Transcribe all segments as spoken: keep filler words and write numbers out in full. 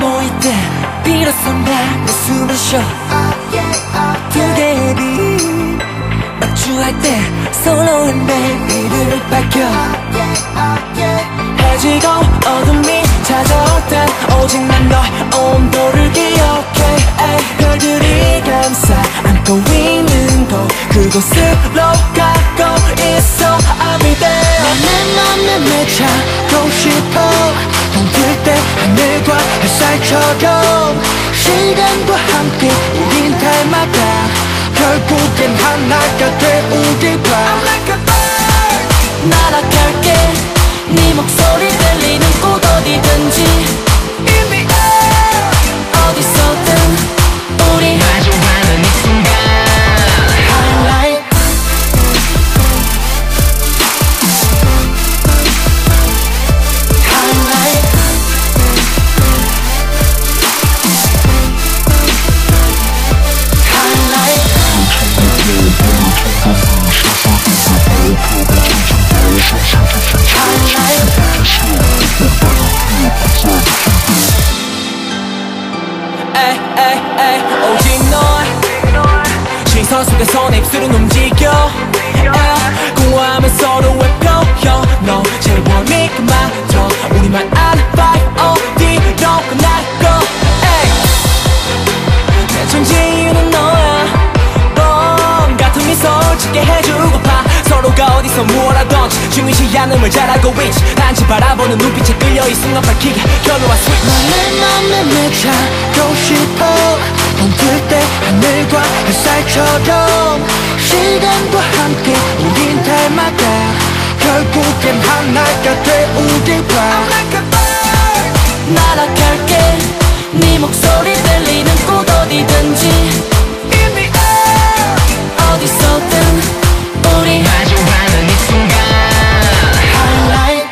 모일 때 비로소 난 내 숨을 쉬어. 두 개의 빛 마주할 때 서로의 내일을 밝혀. 해지고 어둠이 찾아올 땐 오직 난 너의 온도를 기억해. 별들이 감싸 안고 있는 곳 그곳으로 가고 있어. I'll be there. 내 맘에 맺혀고 싶어. 덩들 때 하늘과 햇살처럼 시간과 함께 우린 닮아가. 결국엔 하나가 돼 우리 봐. I'm like a bird. 날아갈게. 네 목소리 들리는 곳 어디든지 In the air. 어디서든 우리 마주하는 이 순간 Highlight. Highlight. Highlight. 에이 에이 에이 오직 널 시선 속에서 내 입술은 움직여. 에이 공허함은 서로의 표현. 너 제일 원하니까 맡아. 우리만 아는 바이 어디로 끝날까. 에이 내 존재 이유는 너야. 봄 같은 미소를 짓게 해주고파. 서로가 어디서 무엇 하던지 중요시 않음을 잘 알고 있지. 단지 바라보는 눈빛에 끌려 이 순간 밝히게 결론한 스위치. 내 맘에 맺혀고 싶어. 덩들 때 하늘과 햇살처럼 시간과 함께 우린 닮아가. 결국엔 하나가 돼 우리 봐. I'm like a bird. 날아갈게. 네 목소리 들리는 곳 어디든지 In the air. 어디서든 우리 마주하는 이 순간 Highlight.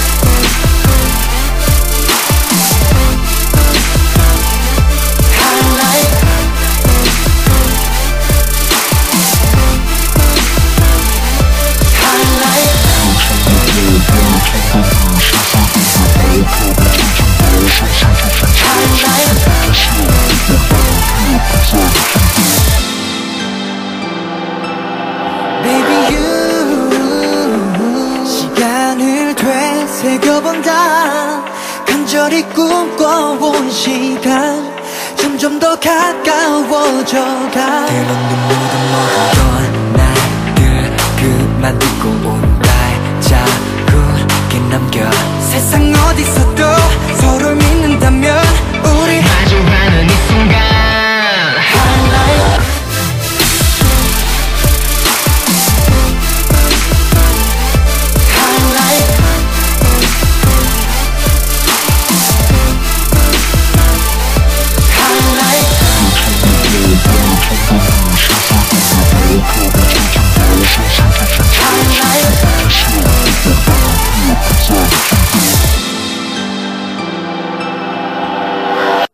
Highlight. Highlight. Baby you 시간을 되새겨본다. 간절히 꿈꿔온 시간 점점 더 가까워져가. 그런 눈물도 먹었던 날들 그만 두고 온 발자국에 남겨. 세상 어디서도